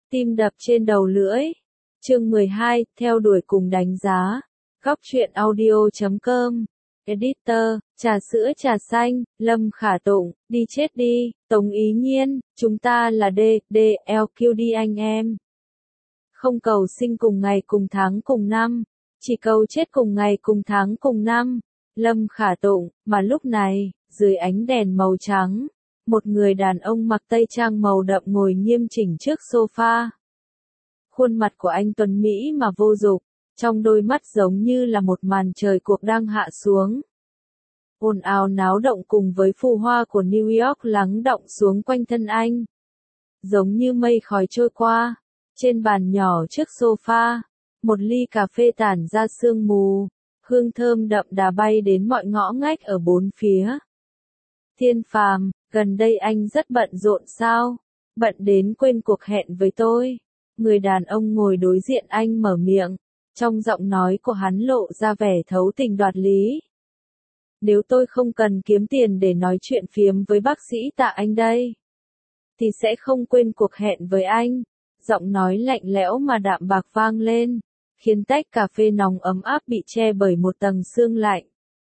Tim đập trên đầu lưỡi. Chương 12, theo đuổi cùng đánh giá. Góc truyện audio.com. Editor, trà sữa trà xanh, Lâm Khả Tụng, đi chết đi, Tống Ý Nhiên, chúng ta là DLQD anh em. Không cầu sinh cùng ngày cùng tháng cùng năm, chỉ cầu chết cùng ngày cùng tháng cùng năm. Lâm Khả Tụng, mà lúc này, dưới ánh đèn màu trắng, một người đàn ông mặc tây trang màu đậm ngồi nghiêm chỉnh trước sofa. Khuôn mặt của anh tuấn mỹ mà vô dục, trong đôi mắt giống như là một màn trời cuộc đang hạ xuống. Ồn ào náo động cùng với phù hoa của New York lắng đọng xuống quanh thân anh. Giống như mây khói trôi qua, trên bàn nhỏ trước sofa, một ly cà phê tản ra sương mù, hương thơm đậm đà bay đến mọi ngõ ngách ở bốn phía. Thiên Phàm, gần đây anh rất bận rộn sao? Bận đến quên cuộc hẹn với tôi. Người đàn ông ngồi đối diện anh mở miệng, trong giọng nói của hắn lộ ra vẻ thấu tình đoạt lý. Nếu tôi không cần kiếm tiền để nói chuyện phiếm với bác sĩ Tạ anh đây, thì sẽ không quên cuộc hẹn với anh. Giọng nói lạnh lẽo mà đạm bạc vang lên, khiến tách cà phê nóng ấm áp bị che bởi một tầng sương lạnh.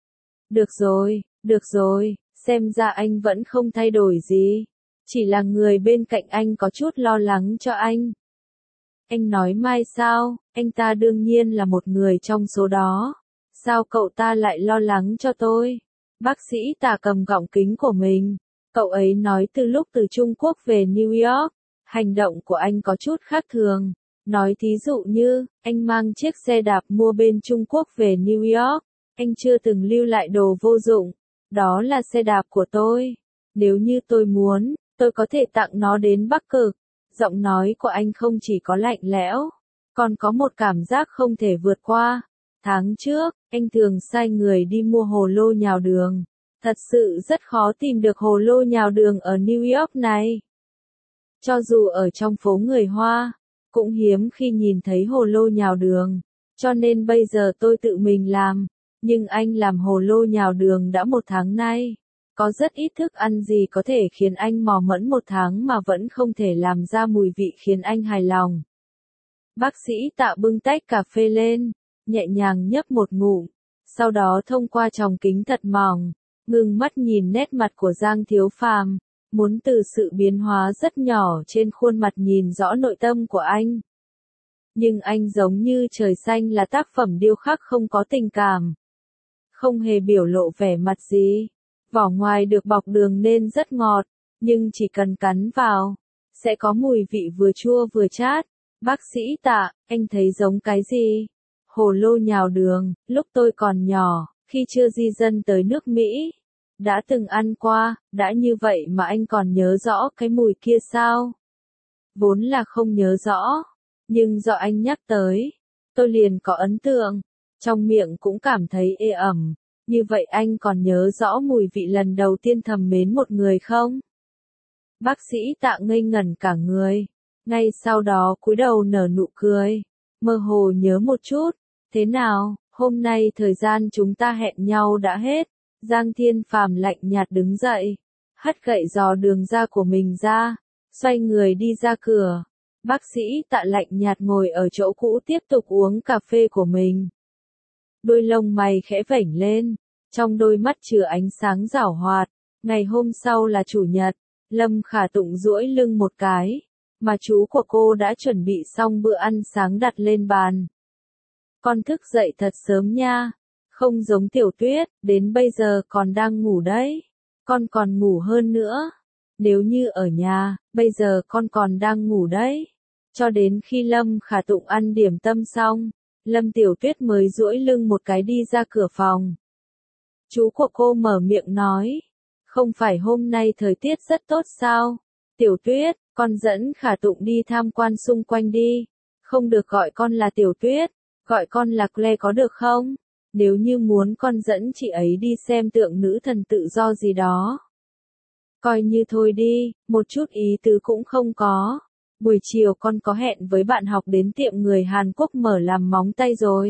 Được rồi, xem ra anh vẫn không thay đổi gì. Chỉ là người bên cạnh anh có chút lo lắng cho anh. Anh nói Mai sao, anh ta đương nhiên là một người trong số đó. Sao cậu ta lại lo lắng cho tôi? Bác sĩ Tạ cầm gọng kính của mình. Cậu ấy nói từ lúc từ Trung Quốc về New York, hành động của anh có chút khác thường. Nói thí dụ như, anh mang chiếc xe đạp mua bên Trung Quốc về New York, anh chưa từng lưu lại đồ vô dụng. Đó là xe đạp của tôi. Nếu như tôi muốn, tôi có thể tặng nó đến Bắc Cực. Giọng nói của anh không chỉ có lạnh lẽo, còn có một cảm giác không thể vượt qua. Tháng trước, anh thường sai người đi mua hồ lô nhào đường. Thật sự rất khó tìm được hồ lô nhào đường ở New York này. Cho dù ở trong phố người Hoa, cũng hiếm khi nhìn thấy hồ lô nhào đường. Cho nên bây giờ tôi tự mình làm. Nhưng anh làm hồ lô nhào đường đã 1 tháng nay. Có rất ít thức ăn gì có thể khiến anh mò mẫm 1 tháng mà vẫn không thể làm ra mùi vị khiến anh hài lòng. Bác sĩ Tạ bưng tách cà phê lên, nhẹ nhàng nhấp một ngụm, sau đó thông qua tròng kính thật mỏng, ngưng mắt nhìn nét mặt của Giang Thiếu Phàm, muốn từ sự biến hóa rất nhỏ trên khuôn mặt nhìn rõ nội tâm của anh. Nhưng anh giống như trời xanh là tác phẩm điêu khắc không có tình cảm. Không hề biểu lộ vẻ mặt gì. Vỏ ngoài được bọc đường nên rất ngọt, nhưng chỉ cần cắn vào, sẽ có mùi vị vừa chua vừa chát. Bác sĩ Tạ, anh thấy giống cái gì? Hồ lô nhào đường, lúc tôi còn nhỏ, khi chưa di dân tới nước Mỹ, đã từng ăn qua, đã như vậy mà anh còn nhớ rõ cái mùi kia sao? Vốn là không nhớ rõ, nhưng do anh nhắc tới, tôi liền có ấn tượng, trong miệng cũng cảm thấy ê ẩm. Như vậy anh còn nhớ rõ mùi vị lần đầu tiên thầm mến một người không? Bác sĩ Tạ ngây ngẩn cả người, ngay sau đó cúi đầu nở nụ cười, mơ hồ nhớ một chút. Thế nào, hôm nay thời gian chúng ta hẹn nhau đã hết. Giang Thiên Phàm lạnh nhạt đứng dậy, hất gậy giò đường da của mình ra, xoay người đi ra cửa. Bác sĩ Tạ lạnh nhạt ngồi ở chỗ cũ tiếp tục uống cà phê của mình. Đôi lông mày khẽ vểnh lên, trong đôi mắt chứa ánh sáng giảo hoạt. Ngày hôm sau là chủ nhật, Lâm Khả Tụng duỗi lưng một cái, mà chú của cô đã chuẩn bị xong bữa ăn sáng đặt lên bàn. Con thức dậy thật sớm nha, không giống Tiểu Tuyết, đến bây giờ còn đang ngủ đấy. Con còn ngủ hơn nữa. Nếu như ở nhà, bây giờ con còn đang ngủ đấy. Cho đến khi Lâm Khả Tụng ăn điểm tâm xong, Lâm Tiểu Tuyết mới duỗi lưng một cái đi ra cửa phòng. Chú của cô mở miệng nói, không phải hôm nay thời tiết rất tốt sao? Tiểu Tuyết, con dẫn Khả Tụng đi tham quan xung quanh đi. Không được gọi con là Tiểu Tuyết, gọi con là Claire có được không? Nếu như muốn con dẫn chị ấy đi xem tượng nữ thần tự do gì đó. Coi như thôi đi, một chút ý tứ cũng không có. Buổi chiều con có hẹn với bạn học đến tiệm người Hàn Quốc mở làm móng tay rồi.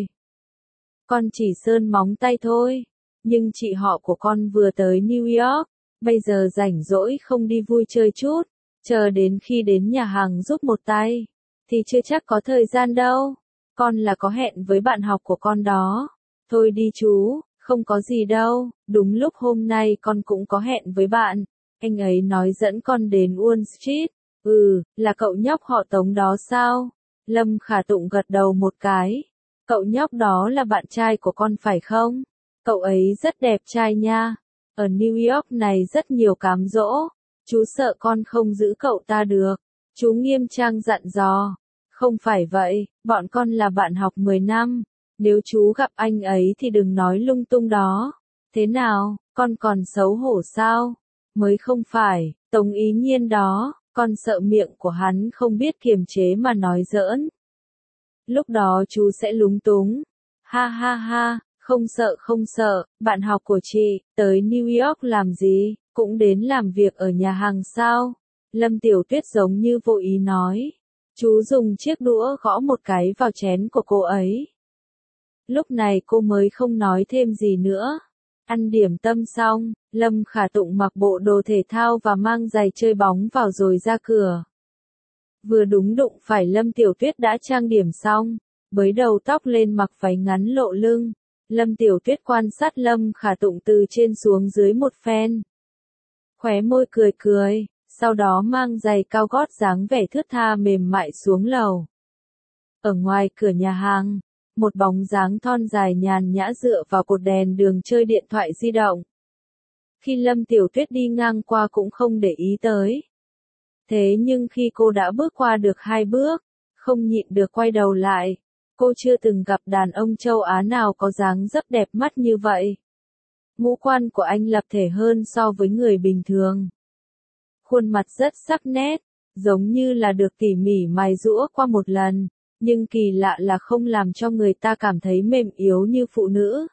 Con chỉ sơn móng tay thôi, nhưng chị họ của con vừa tới New York, bây giờ rảnh rỗi không đi vui chơi chút, chờ đến khi đến nhà hàng giúp một tay. thì chưa chắc có thời gian đâu. Con là có hẹn với bạn học của con đó. Thôi đi chú, không có gì đâu, đúng lúc hôm nay con cũng có hẹn với bạn. Anh ấy nói dẫn con đến Wall Street. Là cậu nhóc họ Tống đó sao? Lâm Khả Tụng gật đầu một cái. Cậu nhóc đó là bạn trai của con phải không? Cậu ấy rất đẹp trai nha. Ở New York này rất nhiều cám dỗ. Chú sợ con không giữ cậu ta được. Chú nghiêm trang dặn dò. Không phải vậy, bọn con là bạn học 10 năm. Nếu chú gặp anh ấy thì đừng nói lung tung đó. Thế nào, con còn xấu hổ sao? Mới không phải, Tống Ý Nhiên đó, con sợ miệng của hắn không biết kiềm chế mà nói giỡn. Lúc đó chú sẽ lúng túng. Ha ha ha, không sợ, bạn học của chị, tới New York làm gì, cũng đến làm việc ở nhà hàng sao? Lâm Tiểu Tuyết giống như vô ý nói. Chú dùng chiếc đũa gõ một cái vào chén của cô ấy. Lúc này cô mới không nói thêm gì nữa. Ăn điểm tâm xong, Lâm Khả Tụng mặc bộ đồ thể thao và mang giày chơi bóng vào rồi ra cửa. Vừa đúng đụng phải Lâm Tiểu Tuyết đã trang điểm xong, bới đầu tóc lên mặc váy ngắn lộ lưng. Lâm Tiểu Tuyết quan sát Lâm Khả Tụng từ trên xuống dưới một phen. Khóe môi cười cười, sau đó mang giày cao gót dáng vẻ thướt tha mềm mại xuống lầu. Ở ngoài cửa nhà hàng, một bóng dáng thon dài nhàn nhã dựa vào cột đèn đường chơi điện thoại di động. Khi Lâm Tiểu Tuyết đi ngang qua cũng không để ý tới. Thế nhưng khi cô đã bước qua được 2 bước, không nhịn được quay đầu lại. Cô chưa từng gặp đàn ông châu Á nào có dáng dấp đẹp mắt như vậy. Ngũ quan của anh lập thể hơn so với người bình thường. Khuôn mặt rất sắc nét, giống như là được tỉ mỉ mài giũa qua một lần, nhưng kỳ lạ là không làm cho người ta cảm thấy mềm yếu như phụ nữ.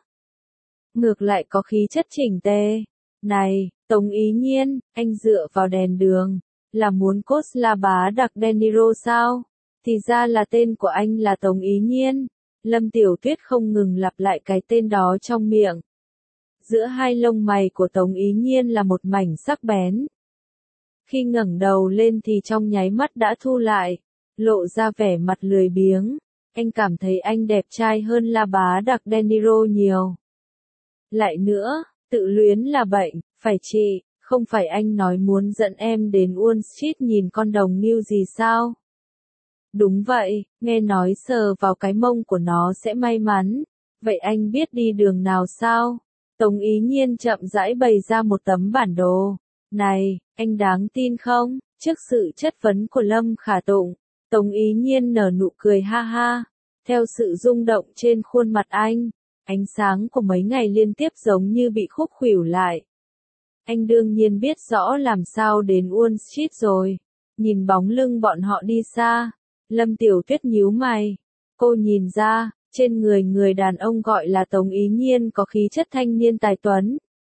Ngược lại có khí chất chỉnh tề. Này, Tống Ý Nhiên, anh dựa vào đèn đường, là muốn cốt la bá đặc De Niro sao? Thì ra là tên của anh là Tống Ý Nhiên. Lâm Tiểu Tuyết không ngừng lặp lại cái tên đó trong miệng. Giữa hai lông mày của Tống Ý Nhiên là một mảnh sắc bén. Khi ngẩng đầu lên thì trong nháy mắt đã thu lại, lộ ra vẻ mặt lười biếng. Anh cảm thấy anh đẹp trai hơn la bá đặc De Niro nhiều. Lại nữa, tự luyến là bệnh, phải chị, không phải anh nói muốn dẫn em đến Wall Street nhìn con đồng Ngưu gì sao? Đúng vậy, nghe nói sờ vào cái mông của nó sẽ may mắn. Vậy anh biết đi đường nào sao? Tống Ý Nhiên chậm rãi bày ra một tấm bản đồ. Này, anh đáng tin không? Trước sự chất vấn của Lâm Khả Tụng, Tống Ý Nhiên nở nụ cười ha ha. Theo sự rung động trên khuôn mặt anh, ánh sáng của mấy ngày liên tiếp giống như bị khúc khuỷu lại. Anh đương nhiên biết rõ làm sao đến Wall Street rồi. Nhìn bóng lưng bọn họ đi xa, Lâm Tiểu Tuyết nhíu mày. Cô nhìn ra, trên người đàn ông gọi là Tống Ý Nhiên có khí chất thanh niên tài tuấn.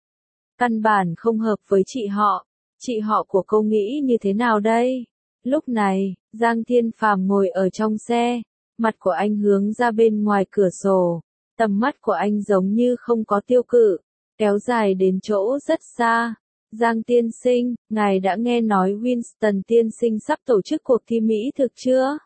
Căn bản không hợp với chị họ. Chị họ của cô nghĩ như thế nào đây? Lúc này, Giang Thiên Phàm ngồi ở trong xe, mặt của anh hướng ra bên ngoài cửa sổ. Tầm mắt của anh giống như không có tiêu cự, kéo dài đến chỗ rất xa. Giang tiên sinh, ngài đã nghe nói Winston tiên sinh sắp tổ chức cuộc thi Mỹ thực chưa?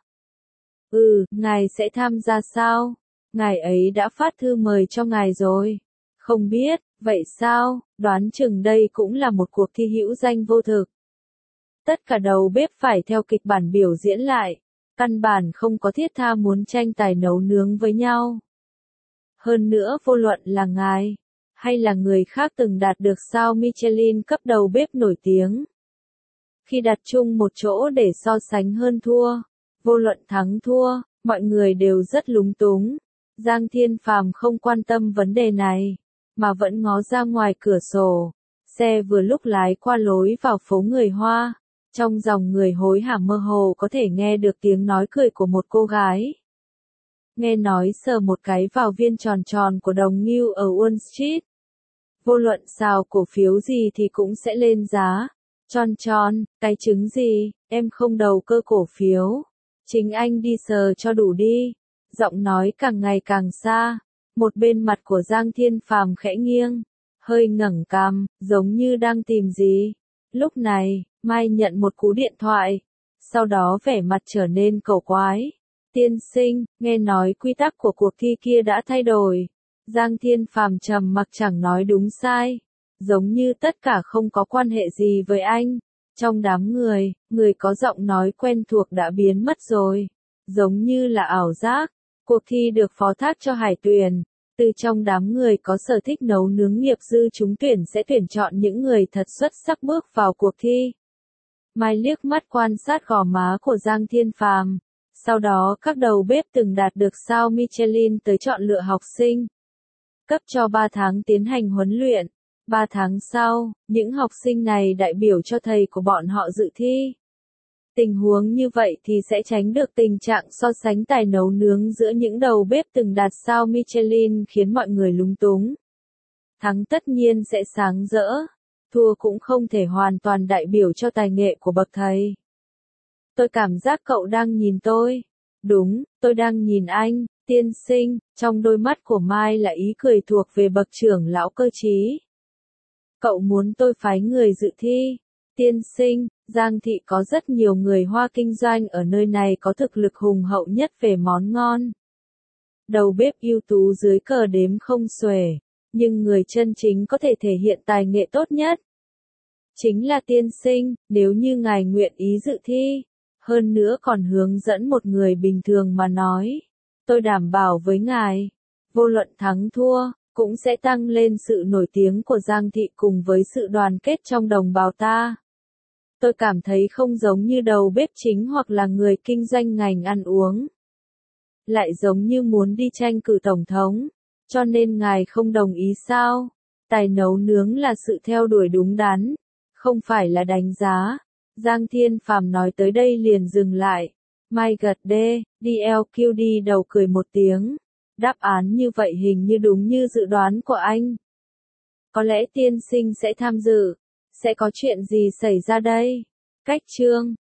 Ngài sẽ tham gia sao? Ngài ấy đã phát thư mời cho ngài rồi. Không biết, vậy sao, đoán chừng đây cũng là một cuộc thi hữu danh vô thực. Tất cả đầu bếp phải theo kịch bản biểu diễn lại, căn bản không có thiết tha muốn tranh tài nấu nướng với nhau. Hơn nữa vô luận là ngài, hay là người khác từng đạt được sao Michelin cấp đầu bếp nổi tiếng. Khi đặt chung một chỗ để so sánh hơn thua, vô luận thắng thua, mọi người đều rất lúng túng. Giang Thiên Phàm không quan tâm vấn đề này, mà vẫn ngó ra ngoài cửa sổ. Xe vừa lúc lái qua lối vào phố người Hoa. Trong dòng người hối hả mơ hồ có thể nghe được tiếng nói cười của một cô gái. Nghe nói sờ một cái vào viên tròn tròn của đồng Ngưu ở Wall Street. Vô luận sao cổ phiếu gì thì cũng sẽ lên giá. Tròn tròn, cái trứng gì, em không đầu cơ cổ phiếu. Chính anh đi sờ cho đủ đi. Giọng nói càng ngày càng xa. Một bên mặt của Giang Thiên Phàm khẽ nghiêng, hơi ngẩng cằm, giống như đang tìm gì. Lúc này, Mai nhận một cú điện thoại. sau đó vẻ mặt trở nên cổ quái. Tiên sinh, nghe nói quy tắc của cuộc thi kia đã thay đổi. Giang Thiên Phàm trầm mặc chẳng nói đúng sai. Giống như tất cả không có quan hệ gì với anh. Trong đám người, người có giọng nói quen thuộc đã biến mất rồi. Giống như là ảo giác. Cuộc thi được phó thác cho Hải Tuyền. Từ trong đám người có sở thích nấu nướng nghiệp dư trúng tuyển sẽ tuyển chọn những người thật xuất sắc bước vào cuộc thi. Mai liếc mắt quan sát gò má của Giang Thiên Phàm. Sau đó các đầu bếp từng đạt được sao Michelin tới chọn lựa học sinh. Cấp cho 3 tháng tiến hành huấn luyện. 3 tháng sau, những học sinh này đại biểu cho thầy của bọn họ dự thi. Tình huống như vậy thì sẽ tránh được tình trạng so sánh tài nấu nướng giữa những đầu bếp từng đạt sao Michelin khiến mọi người lúng túng. Thắng tất nhiên sẽ sáng rỡ, thua cũng không thể hoàn toàn đại biểu cho tài nghệ của bậc thầy. Tôi cảm giác cậu đang nhìn tôi. Đúng, tôi đang nhìn anh, tiên sinh, trong đôi mắt của Mai là ý cười thuộc về bậc trưởng lão cơ trí. Cậu muốn tôi phái người dự thi. Tiên sinh, Giang thị có rất nhiều người Hoa kinh doanh ở nơi này có thực lực hùng hậu nhất về món ngon. Đầu bếp ưu tú dưới cờ đếm không xuể, nhưng người chân chính có thể thể hiện tài nghệ tốt nhất chính là tiên sinh, nếu như ngài nguyện ý dự thi, hơn nữa còn hướng dẫn một người bình thường mà nói, tôi đảm bảo với ngài, vô luận thắng thua, cũng sẽ tăng lên sự nổi tiếng của Giang thị cùng với sự đoàn kết trong đồng bào ta. Tôi cảm thấy không giống như đầu bếp chính hoặc là người kinh doanh ngành ăn uống. Lại giống như muốn đi tranh cử tổng thống, cho nên ngài không đồng ý sao? Tài nấu nướng là sự theo đuổi đúng đắn, không phải là đánh giá. Giang Thiên Phàm nói tới đây liền dừng lại. Mai gật đê, DLQ đi đầu cười một tiếng. Đáp án như vậy hình như đúng như dự đoán của anh. Có lẽ tiên sinh sẽ tham dự. Sẽ có chuyện gì xảy ra đây? Cách chương